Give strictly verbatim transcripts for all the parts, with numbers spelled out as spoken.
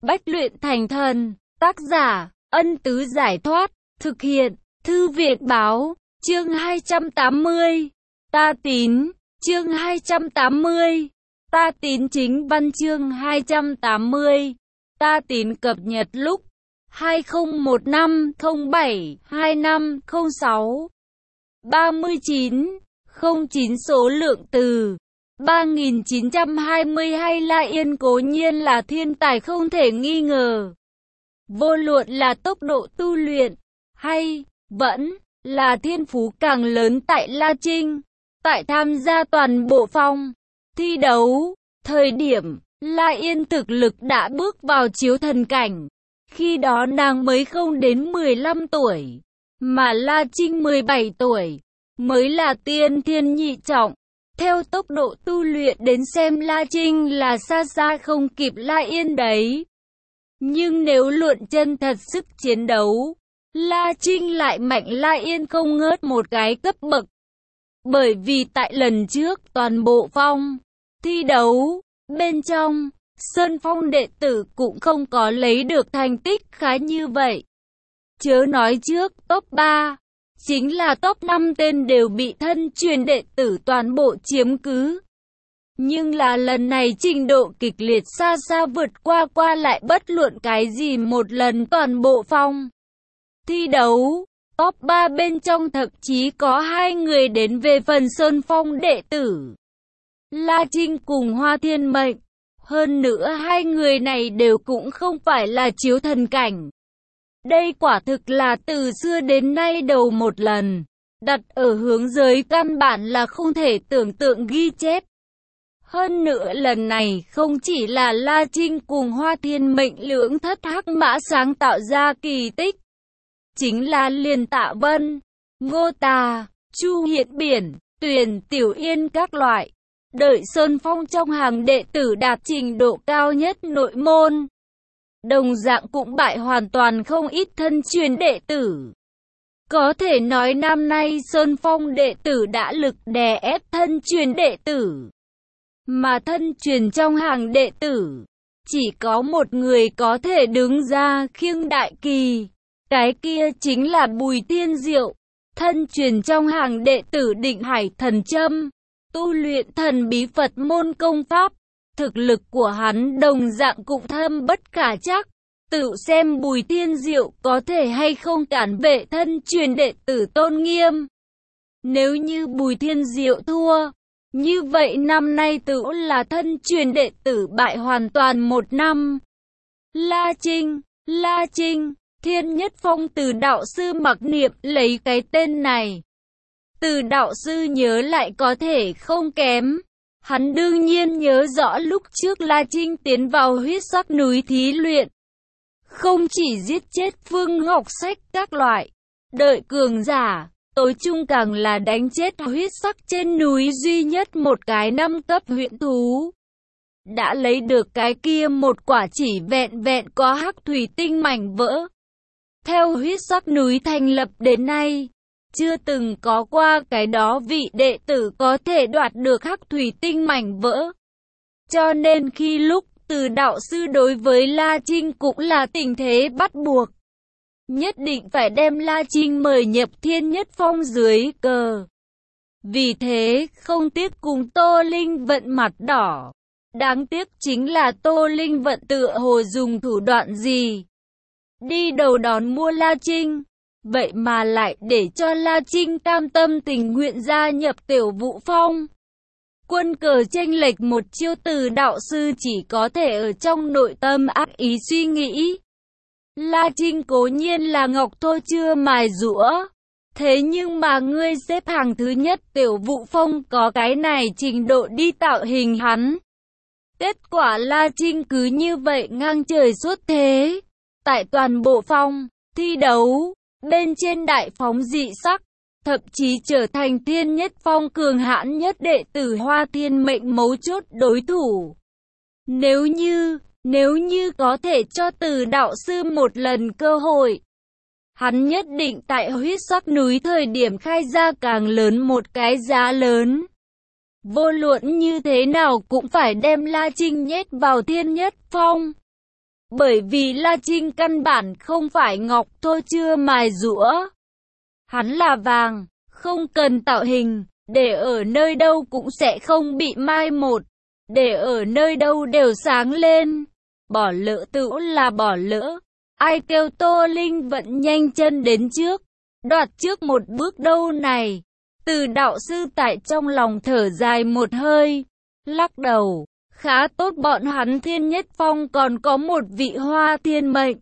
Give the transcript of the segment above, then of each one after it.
Bách luyện thành thần. Tác giả, Ân Tứ Giải Thoát. Thực hiện, Thư viện Báo. Chương hai trăm tám mươi. Ta tín. Chương hai trăm tám mươi. Ta tín chính văn chương hai trăm tám mươi. Ta tín cập nhật lúc hai không một năm không bảy hai năm không sáu. ba mươi chín. không chín số lượng từ ba nghìn chín trăm hai mươi hai. La Yên cố nhiên là thiên tài không thể nghi ngờ. Vô luận là tốc độ tu luyện, hay vẫn là thiên phú càng lớn tại La Trinh. Tại tham gia toàn bộ phong thi đấu, thời điểm La Yên thực lực đã bước vào chiếu thần cảnh. Khi đó nàng mới không đến mười lăm tuổi, mà La Trinh mười bảy tuổi, mới là tiên thiên nhị trọng. Theo tốc độ tu luyện đến xem La Trinh là xa xa không kịp La Yên đấy. Nhưng nếu luận chân thật sức chiến đấu, La Trinh lại mạnh La Yên không ngớt một cái cấp bậc. Bởi vì tại lần trước toàn bộ phong thi đấu bên trong, Sơn Phong đệ tử cũng không có lấy được thành tích khá như vậy. Chớ nói trước top ba, chính là top năm tên đều bị thân truyền đệ tử toàn bộ chiếm cứ. Nhưng là lần này trình độ kịch liệt xa xa vượt qua qua lại bất luận cái gì một lần toàn bộ phong thi đấu. Top ba bên trong thậm chí có hai người đến về phần Sơn Phong đệ tử, La Trinh cùng Hoa Thiên Mệnh. Hơn nữa hai người này đều cũng không phải là chiếu thần cảnh. Đây quả thực là từ xưa đến nay đầu một lần, đặt ở hướng giới căn bản là không thể tưởng tượng ghi chép. Hơn nữa lần này không chỉ là La Trinh cùng Hoa Thiên Mệnh lưỡng thất hắc mã sáng tạo ra kỳ tích, chính là liền Tạ Vân, Ngô Tà, Chu Hiện Biển, Tuyền Tiểu Yên các loại. Đợi Sơn Phong trong hàng đệ tử đạt trình độ cao nhất nội môn, đồng dạng cũng bại hoàn toàn không ít thân truyền đệ tử. Có thể nói năm nay Sơn Phong đệ tử đã lực đè ép thân truyền đệ tử. Mà thân truyền trong hàng đệ tử, chỉ có một người có thể đứng ra khiêng đại kỳ. Cái kia chính là Bùi Thiên Diệu, thân truyền trong hàng đệ tử Định Hải Thần Châm, tu luyện thần bí Phật môn công pháp. Thực lực của hắn đồng dạng cũng thâm bất khả chắc. Tự xem Bùi Thiên Diệu có thể hay không cản vệ thân truyền đệ tử tôn nghiêm. Nếu như Bùi Thiên Diệu thua, như vậy năm nay tự là thân truyền đệ tử bại hoàn toàn một năm. La Trinh, La Trinh, Thiên Nhất Phong từ đạo sư mặc niệm lấy cái tên này. Từ đạo sư nhớ lại có thể không kém. Hắn đương nhiên nhớ rõ lúc trước La Trinh tiến vào huyết sắc núi thí luyện. Không chỉ giết chết Phương Ngọc Sách các loại, đợi cường giả, tối trung càng là đánh chết huyết sắc trên núi duy nhất một cái năm cấp huyễn thú. Đã lấy được cái kia một quả chỉ vẹn vẹn có hắc thủy tinh mảnh vỡ. Theo huyết sắc núi thành lập đến nay, chưa từng có qua cái đó vị đệ tử có thể đoạt được hắc thủy tinh mảnh vỡ. Cho nên khi lúc từ đạo sư đối với La Trinh cũng là tình thế bắt buộc. Nhất định phải đem La Trinh mời nhập Thiên Nhất Phong dưới cờ. Vì thế không tiếc cùng Tô Linh Vận mặt đỏ. Đáng tiếc chính là Tô Linh Vận tựa hồ dùng thủ đoạn gì đi đầu đón mua La Trinh, vậy mà lại để cho La Trinh cam tâm tình nguyện gia nhập Tiểu Vũ Phong. Quân cờ chênh lệch một chiêu, từ đạo sư chỉ có thể ở trong nội tâm ác ý suy nghĩ. La Trinh cố nhiên là ngọc thô chưa mài rũa, thế nhưng mà ngươi xếp hàng thứ nhất Tiểu Vũ Phong có cái này trình độ đi tạo hình hắn. Kết quả La Trinh cứ như vậy ngang trời suốt thế. Tại toàn bộ phong thi đấu, bên trên đại phóng dị sắc, thậm chí trở thành Thiên Nhất Phong cường hãn nhất đệ tử Hoa Thiên Mệnh mấu chốt đối thủ. Nếu như, nếu như có thể cho từ đạo sư một lần cơ hội, hắn nhất định tại huyết sắc núi thời điểm khai ra càng lớn một cái giá lớn. Vô luận như thế nào cũng phải đem La Trinh nhét vào Thiên Nhất Phong. Bởi vì La Trinh căn bản không phải ngọc thô chưa mài rũa. Hắn là vàng, không cần tạo hình, để ở nơi đâu cũng sẽ không bị mai một, để ở nơi đâu đều sáng lên. Bỏ lỡ tự là bỏ lỡ. Ai kêu Tô Linh vẫn nhanh chân đến trước, đoạt trước một bước đâu này. Từ đạo sư tại trong lòng thở dài một hơi, lắc đầu. Khá tốt bọn hắn Thiên Nhất Phong còn có một vị Hoa Thiên Mệnh.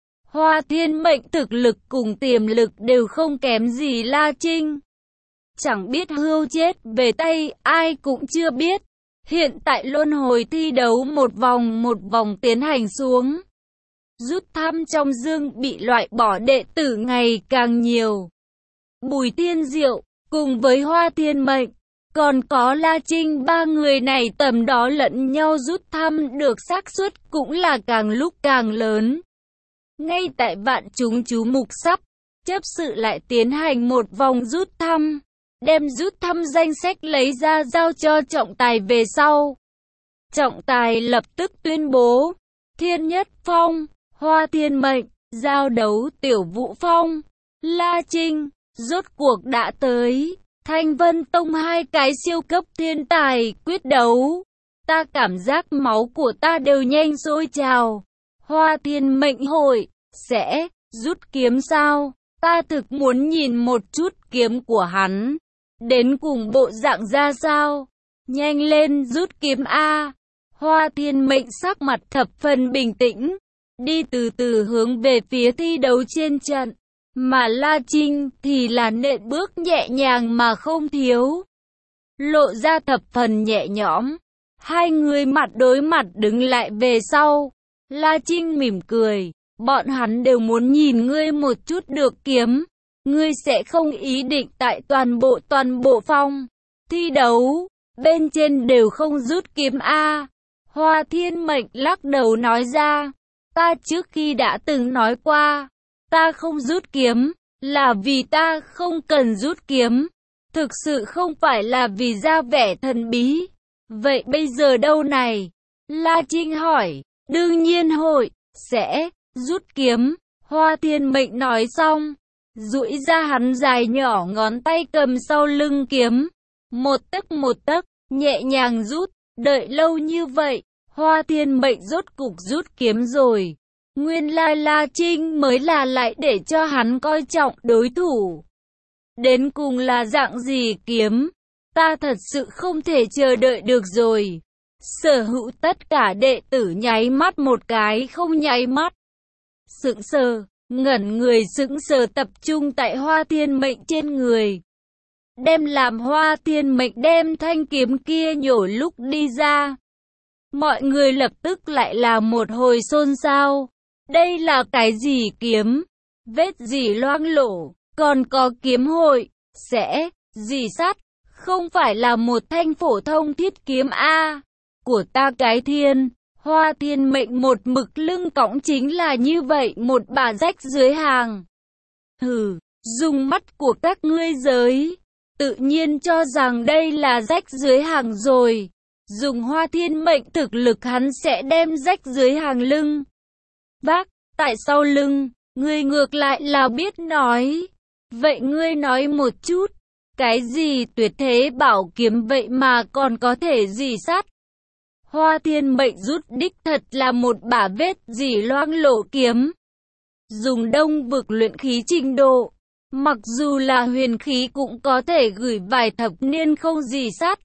Hoa Thiên Mệnh thực lực cùng tiềm lực đều không kém gì La Trinh. Chẳng biết hưu chết về tay ai cũng chưa biết. Hiện tại luân hồi thi đấu một vòng một vòng tiến hành xuống. Rút thăm trong dương bị loại bỏ đệ tử ngày càng nhiều. Bùi Thiên Diệu cùng với Hoa Thiên Mệnh, còn có La Trinh, ba người này tầm đó lẫn nhau rút thăm được xác suất cũng là càng lúc càng lớn. Ngay tại vạn chúng chú mục sắp chấp sự lại tiến hành một vòng rút thăm, đem rút thăm danh sách lấy ra giao cho trọng tài về sau. Trọng tài lập tức tuyên bố, Thiên Nhất Phong, Hoa Thiên Mệnh, giao đấu Tiểu Vũ Phong, La Trinh, rốt cuộc đã tới. Thanh Vân Tông hai cái siêu cấp thiên tài quyết đấu. Ta cảm giác máu của ta đều nhanh sôi trào. Hoa Thiên Mệnh hội sẽ rút kiếm sao? Ta thực muốn nhìn một chút kiếm của hắn. Đến cùng bộ dạng ra sao? Nhanh lên rút kiếm A. Hoa Thiên Mệnh sắc mặt thập phần bình tĩnh, đi từ từ hướng về phía thi đấu trên trận. Mà La Trinh thì là nện bước nhẹ nhàng mà không thiếu, lộ ra thập phần nhẹ nhõm. Hai người mặt đối mặt đứng lại về sau. La Trinh mỉm cười, bọn hắn đều muốn nhìn ngươi một chút được kiếm. Ngươi sẽ không ý định tại toàn bộ toàn bộ phong thi đấu bên trên đều không rút kiếm A. Hoa Thiên Mệnh lắc đầu nói ra, ta trước khi đã từng nói qua, ta không rút kiếm, là vì ta không cần rút kiếm. Thực sự không phải là vì ra vẻ thần bí. Vậy bây giờ đâu này? La Trinh hỏi. Đương nhiên hội, sẽ, rút kiếm. Hoa Thiên Mệnh nói xong, duỗi ra hắn dài nhỏ ngón tay cầm sau lưng kiếm. Một tấc một tấc, nhẹ nhàng rút. Đợi lâu như vậy, Hoa Thiên Mệnh rốt cục rút kiếm rồi. Nguyên lai La Trinh mới là lại để cho hắn coi trọng đối thủ. Đến cùng là dạng gì kiếm? Ta thật sự không thể chờ đợi được rồi. Sở hữu tất cả đệ tử nháy mắt một cái không nháy mắt. Sững sờ, ngẩn người sững sờ tập trung tại Hoa Thiên Mệnh trên người. Đem làm Hoa Thiên Mệnh đem thanh kiếm kia nhổ lúc đi ra. Mọi người lập tức lại là một hồi xôn xao. Đây là cái gì kiếm? Vết gì loang lổ? Còn có kiếm hội? Sẽ? Gì sắt? Không phải là một thanh phổ thông thiết kiếm A. Của ta cái thiên. Hoa Thiên Mệnh một mực lưng cõng chính là như vậy một bà rách dưới hàng. Hừ, dùng mắt của các ngươi giới. Tự nhiên cho rằng đây là rách dưới hàng rồi. Dùng Hoa Thiên Mệnh thực lực hắn sẽ đem rách dưới hàng lưng. Vác, tại sau lưng, ngươi ngược lại là biết nói. Vậy ngươi nói một chút, cái gì tuyệt thế bảo kiếm vậy mà còn có thể gì sát? Hoa Thiên Mệnh rút đích thật là một bả vết dỉ loang lổ kiếm. Dùng đông vực luyện khí trình độ, mặc dù là huyền khí cũng có thể gửi vài thập niên không gì sát.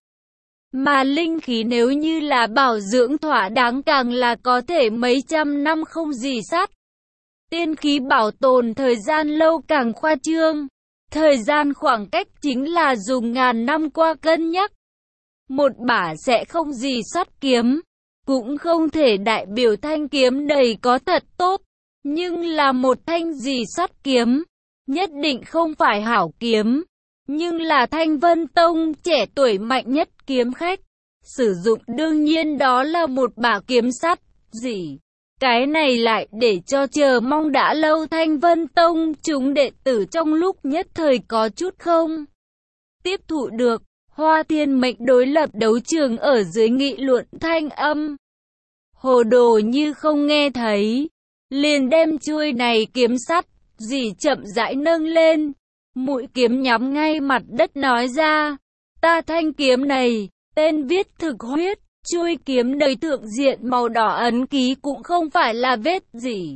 Mà linh khí nếu như là bảo dưỡng thỏa đáng càng là có thể mấy trăm năm không gì sát. Tiên khí bảo tồn thời gian lâu càng khoa trương. Thời gian khoảng cách chính là dùng ngàn năm qua cân nhắc. Một bả sẽ không gì sát kiếm, cũng không thể đại biểu thanh kiếm đầy có thật tốt. Nhưng là một thanh gì sát kiếm, nhất định không phải hảo kiếm. Nhưng là Thanh Vân Tông trẻ tuổi mạnh nhất kiếm khách. Sử dụng đương nhiên đó là một bả kiếm sắt. Gì? Cái này lại để cho chờ mong đã lâu Thanh Vân Tông chúng đệ tử trong lúc nhất thời có chút không tiếp thụ được. Hoa Thiên Mệnh đối lập đấu trường ở dưới nghị luận thanh âm. hồ đồ như không nghe thấy, liền đem chuôi này kiếm sắt, dì chậm rãi nâng lên, mũi kiếm nhắm ngay mặt đất nói ra, ta thanh kiếm này, tên viết thực huyết, chuôi kiếm đầy thượng diện màu đỏ ấn ký cũng không phải là vết gì,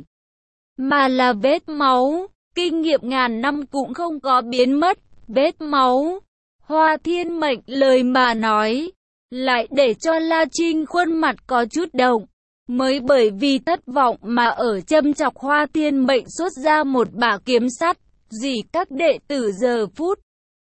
mà là vết máu, kinh nghiệm ngàn năm cũng không có biến mất, vết máu. Hoa Thiên Mệnh lời mà nói, lại để cho La Trinh khuôn mặt có chút động, mới bởi vì thất vọng mà ở châm chọc Hoa Thiên Mệnh xuất ra một bả kiếm sắt, gì các đệ tử giờ phút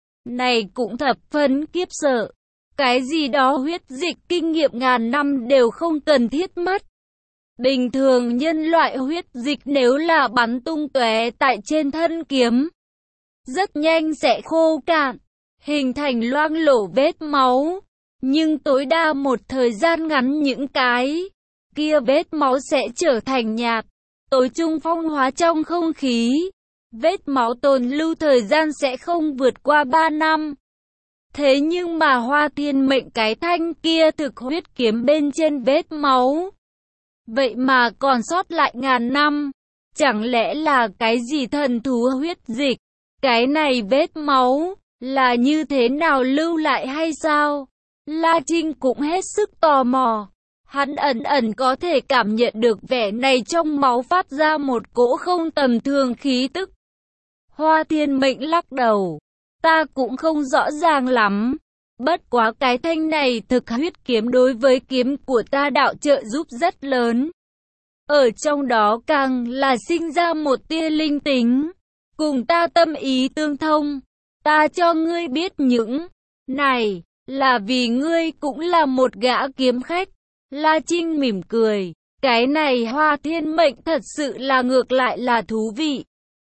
này cũng thập phân kiếp sợ. Cái gì đó huyết dịch kinh nghiệm ngàn năm đều không cần thiết mất. Bình thường nhân loại huyết dịch nếu là bắn tung tóe tại trên thân kiếm, rất nhanh sẽ khô cạn, hình thành loang lổ vết máu. Nhưng tối đa một thời gian ngắn những cái kia vết máu sẽ trở thành nhạt, tối trung phong hóa trong không khí. Vết máu tồn lưu thời gian sẽ không vượt qua ba năm. Thế nhưng mà Hoa Thiên Mệnh cái thanh kia thực huyết kiếm bên trên vết máu, vậy mà còn sót lại ngàn năm. Chẳng lẽ là cái gì thần thú huyết dịch? Cái này vết máu là như thế nào lưu lại hay sao? La Trinh cũng hết sức tò mò. Hắn ẩn ẩn có thể cảm nhận được vẻ này trong máu phát ra một cỗ không tầm thường khí tức. Hoa Thiên Mệnh lắc đầu. Ta cũng không rõ ràng lắm. Bất quá cái thanh này thực huyết kiếm đối với kiếm của ta đạo trợ giúp rất lớn. Ở trong đó càng là sinh ra một tia linh tính. Cùng ta tâm ý tương thông. Ta cho ngươi biết những này là vì ngươi cũng là một gã kiếm khách. La Trinh mỉm cười. Cái này Hoa Thiên Mệnh thật sự là ngược lại là thú vị.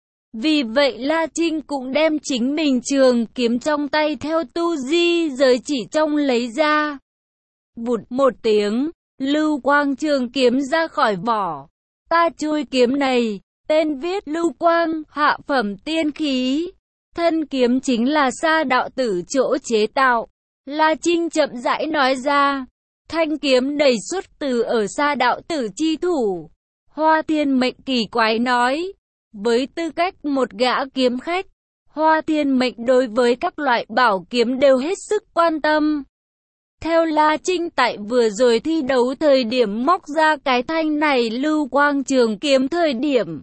Vì vậy La Trinh cũng đem chính mình trường kiếm trong tay theo tu di giới chỉ trong lấy ra. Vụt một tiếng, lưu quang trường kiếm ra khỏi vỏ. Ta chuôi kiếm này, tên viết lưu quang, hạ phẩm tiên khí. Thân kiếm chính là Sa đạo tử chỗ chế tạo. La Trinh chậm rãi nói ra. Thanh kiếm đầy xuất từ ở Sa đạo tử chi thủ. Hoa Thiên Mệnh kỳ quái nói. Với tư cách một gã kiếm khách, Hoa Thiên Mệnh đối với các loại bảo kiếm đều hết sức quan tâm. Theo La Trinh tại vừa rồi thi đấu thời điểm móc ra cái thanh này lưu quang trường kiếm thời điểm,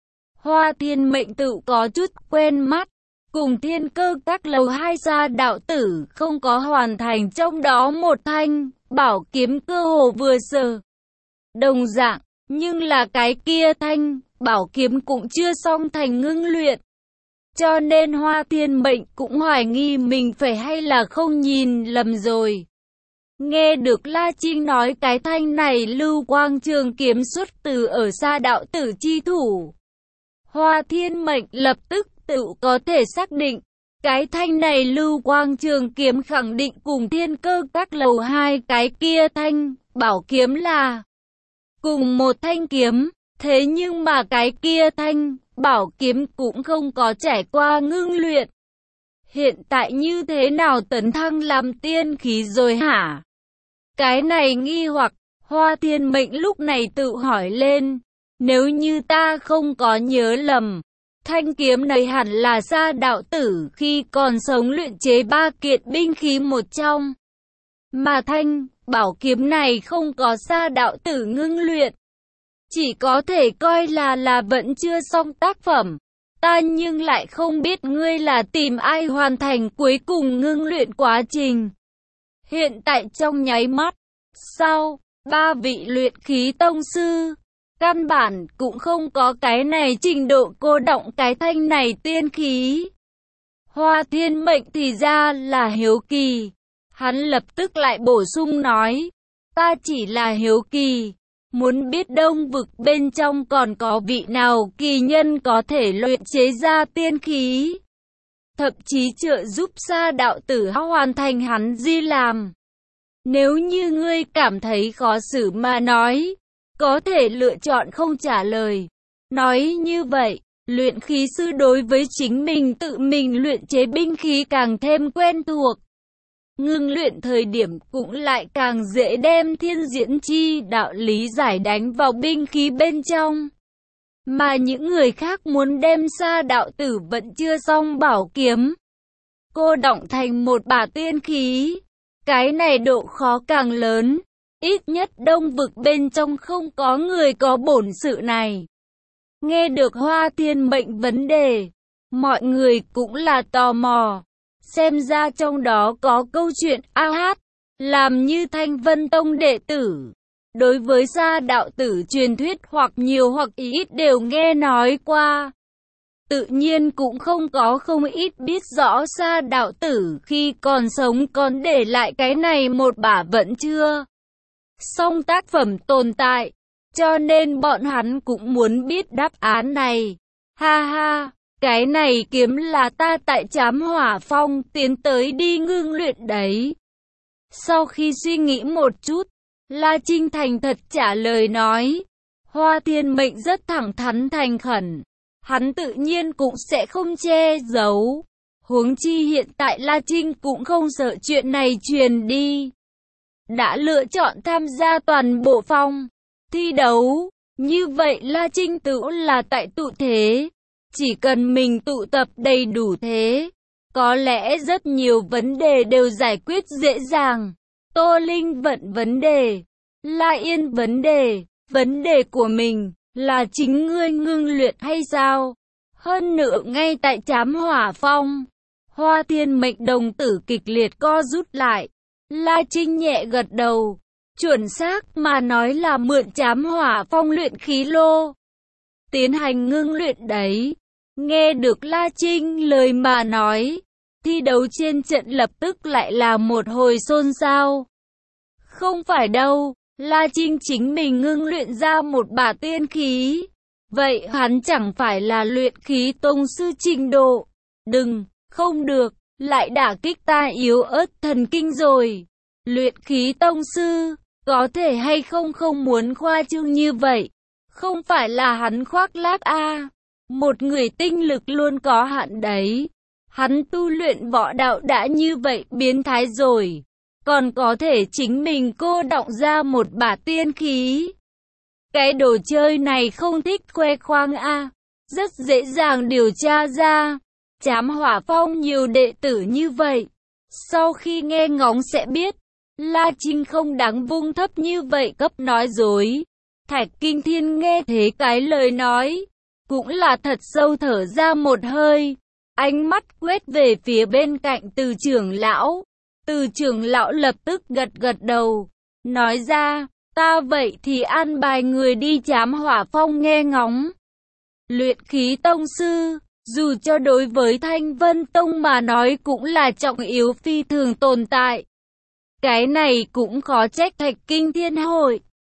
Hoa Thiên Mệnh tự có chút quen mắt, cùng Thiên Cơ các lầu hai Sa đạo tử không có hoàn thành trong đó một thanh bảo kiếm cơ hồ vừa sờ đồng dạng, nhưng là cái kia thanh bảo kiếm cũng chưa xong thành ngưng luyện. Cho nên Hoa Thiên Mệnh cũng hoài nghi mình phải hay là không nhìn lầm rồi. Nghe được La Trinh nói cái thanh này lưu quang trường kiếm xuất từ ở Sa đạo tử chi thủ, Hoa Thiên Mệnh lập tức tự có thể xác định. Cái thanh này lưu quang trường kiếm khẳng định cùng Thiên Cơ các lầu hai cái kia thanh bảo kiếm là cùng một thanh kiếm. Thế nhưng mà cái kia thanh bảo kiếm cũng không có trải qua ngưng luyện. Hiện tại như thế nào tấn thăng làm tiên khí rồi hả? Cái này nghi hoặc, Hoa Thiên Mệnh lúc này tự hỏi lên. Nếu như ta không có nhớ lầm, thanh kiếm này hẳn là Sa đạo tử khi còn sống luyện chế ba kiện binh khí một trong. Mà thanh bảo kiếm này không có Sa đạo tử ngưng luyện, chỉ có thể coi là là vẫn chưa xong tác phẩm. Ta nhưng lại không biết ngươi là tìm ai hoàn thành cuối cùng ngưng luyện quá trình. Hiện tại trong nháy mắt, sau, ba vị luyện khí tông sư, căn bản cũng không có cái này trình độ cô động cái thanh này tiên khí. Hoa Thiên Mệnh thì ra là hiếu kỳ. Hắn lập tức lại bổ sung nói, ta chỉ là hiếu kỳ. Muốn biết Đông vực bên trong còn có vị nào kỳ nhân có thể luyện chế ra tiên khí, thậm chí trợ giúp Sa đạo tử hoàn thành hắn di làm. Nếu như ngươi cảm thấy khó xử mà nói, có thể lựa chọn không trả lời. Nói như vậy, luyện khí sư đối với chính mình tự mình luyện chế binh khí càng thêm quen thuộc. ngưng luyện thời điểm cũng lại càng dễ đem thiên diễn chi đạo lý giải đánh vào binh khí bên trong. Mà những người khác muốn đem Sa đạo tử vẫn chưa xong bảo kiếm cô đọng thành một bả tiên khí, cái này độ khó càng lớn. Ít nhất Đông vực bên trong không có người có bổn sự này. Nghe được Hoa Thiên Mệnh vấn đề, mọi người cũng là tò mò. Xem ra trong đó có câu chuyện a hát, làm như Thanh Vân Tông đệ tử. Đối với Sa đạo tử truyền thuyết hoặc nhiều hoặc ít đều nghe nói qua. Tự nhiên cũng không có không ít biết rõ Sa đạo tử khi còn sống còn để lại cái này một bả vẫn chưa xong tác phẩm tồn tại. Cho nên bọn hắn cũng muốn biết đáp án này. Ha ha, cái này kiếm là ta tại Trám Hỏa Phong tiến tới đi ngưng luyện đấy. Sau khi suy nghĩ một chút, La Trinh thành thật trả lời nói. Hoa Thiên Mệnh rất thẳng thắn thành khẩn. Hắn tự nhiên cũng sẽ không che giấu. Huống chi hiện tại La Trinh cũng không sợ chuyện này truyền đi. Đã lựa chọn tham gia toàn bộ phong thi đấu. Như vậy La Trinh tự là tại tụ thế. Chỉ cần mình tụ tập đầy đủ thế, có lẽ rất nhiều vấn đề đều giải quyết dễ dàng. Tô Linh Vận vấn đề, La Yên vấn đề, vấn đề của mình là chính ngươi ngưng luyện hay sao? Hơn nữa ngay tại Trám Hỏa Phong, Hoa Thiên Mệnh đồng tử kịch liệt co rút lại. La Trinh nhẹ gật đầu, chuẩn xác mà nói là mượn Trám Hỏa Phong luyện khí lô tiến hành ngưng luyện đấy. Nghe được La Trinh lời mà nói, thi đấu trên trận lập tức lại là một hồi xôn xao. Không phải đâu, La Trinh chính mình ngưng luyện ra một bả tiên khí. Vậy hắn chẳng phải là luyện khí tông sư trình độ. Đừng, không được, lại đả kích ta yếu ớt thần kinh rồi. Luyện khí tông sư, có thể hay không không muốn khoa trương như vậy. Không phải là hắn khoác lác a à. Một người tinh lực luôn có hạn đấy. Hắn tu luyện võ đạo đã như vậy biến thái rồi. Còn có thể chính mình cô đọng ra một bả tiên khí. Cái đồ chơi này không thích khoe khoang a à. Rất dễ dàng điều tra ra. Trám Hỏa Phong nhiều đệ tử như vậy. Sau khi nghe ngóng sẽ biết. La Trinh không đáng vung thấp như vậy cấp nói dối. Thạch Kinh Thiên nghe thế cái lời nói, cũng là thật sâu thở ra một hơi. Ánh mắt quét về phía bên cạnh Từ trưởng lão. Từ trưởng lão lập tức gật gật đầu, nói ra, ta vậy thì an bài người đi Trám Hỏa Phong nghe ngóng. Luyện khí tông sư, dù cho đối với Thanh Vân Tông mà nói cũng là trọng yếu phi thường tồn tại. Cái này cũng khó trách Thạch Kinh Thiên hội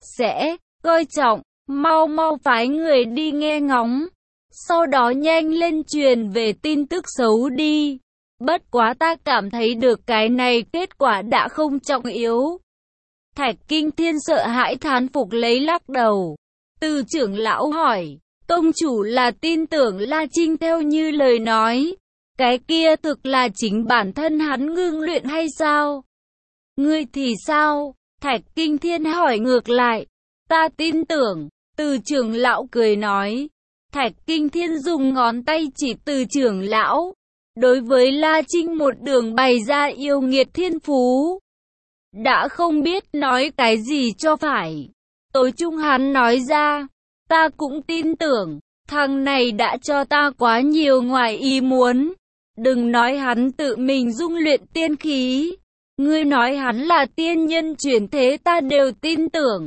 sẽ coi trọng, mau mau phái người đi nghe ngóng. Sau đó nhanh lên truyền về tin tức xấu đi. Bất quá ta cảm thấy được cái này kết quả đã không trọng yếu. Thạch Kinh Thiên sợ hãi thán phục lấy lắc đầu. Từ trưởng lão hỏi, tông chủ là tin tưởng La Trinh theo như lời nói. Cái kia thực là chính bản thân hắn ngưng luyện hay sao? Ngươi thì sao? Thạch Kinh Thiên hỏi ngược lại. Ta tin tưởng. Từ trưởng lão cười nói. Thạch Kinh Thiên dùng ngón tay chỉ Từ trưởng lão. Đối với La Trinh một đường bày ra yêu nghiệt thiên phú. Đã không biết nói cái gì cho phải. Tối trung hắn nói ra. Ta cũng tin tưởng. Thằng này đã cho ta quá nhiều ngoài ý muốn. Đừng nói hắn tự mình dung luyện tiên khí. Ngươi nói hắn là tiên nhân chuyển thế ta đều tin tưởng.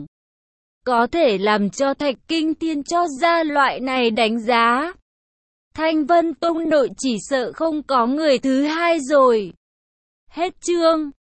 Có thể làm cho Thạch Kinh Thiên cho ra loại này đánh giá. Thanh Vân Tông nội chỉ sợ không có người thứ hai rồi. Hết chương.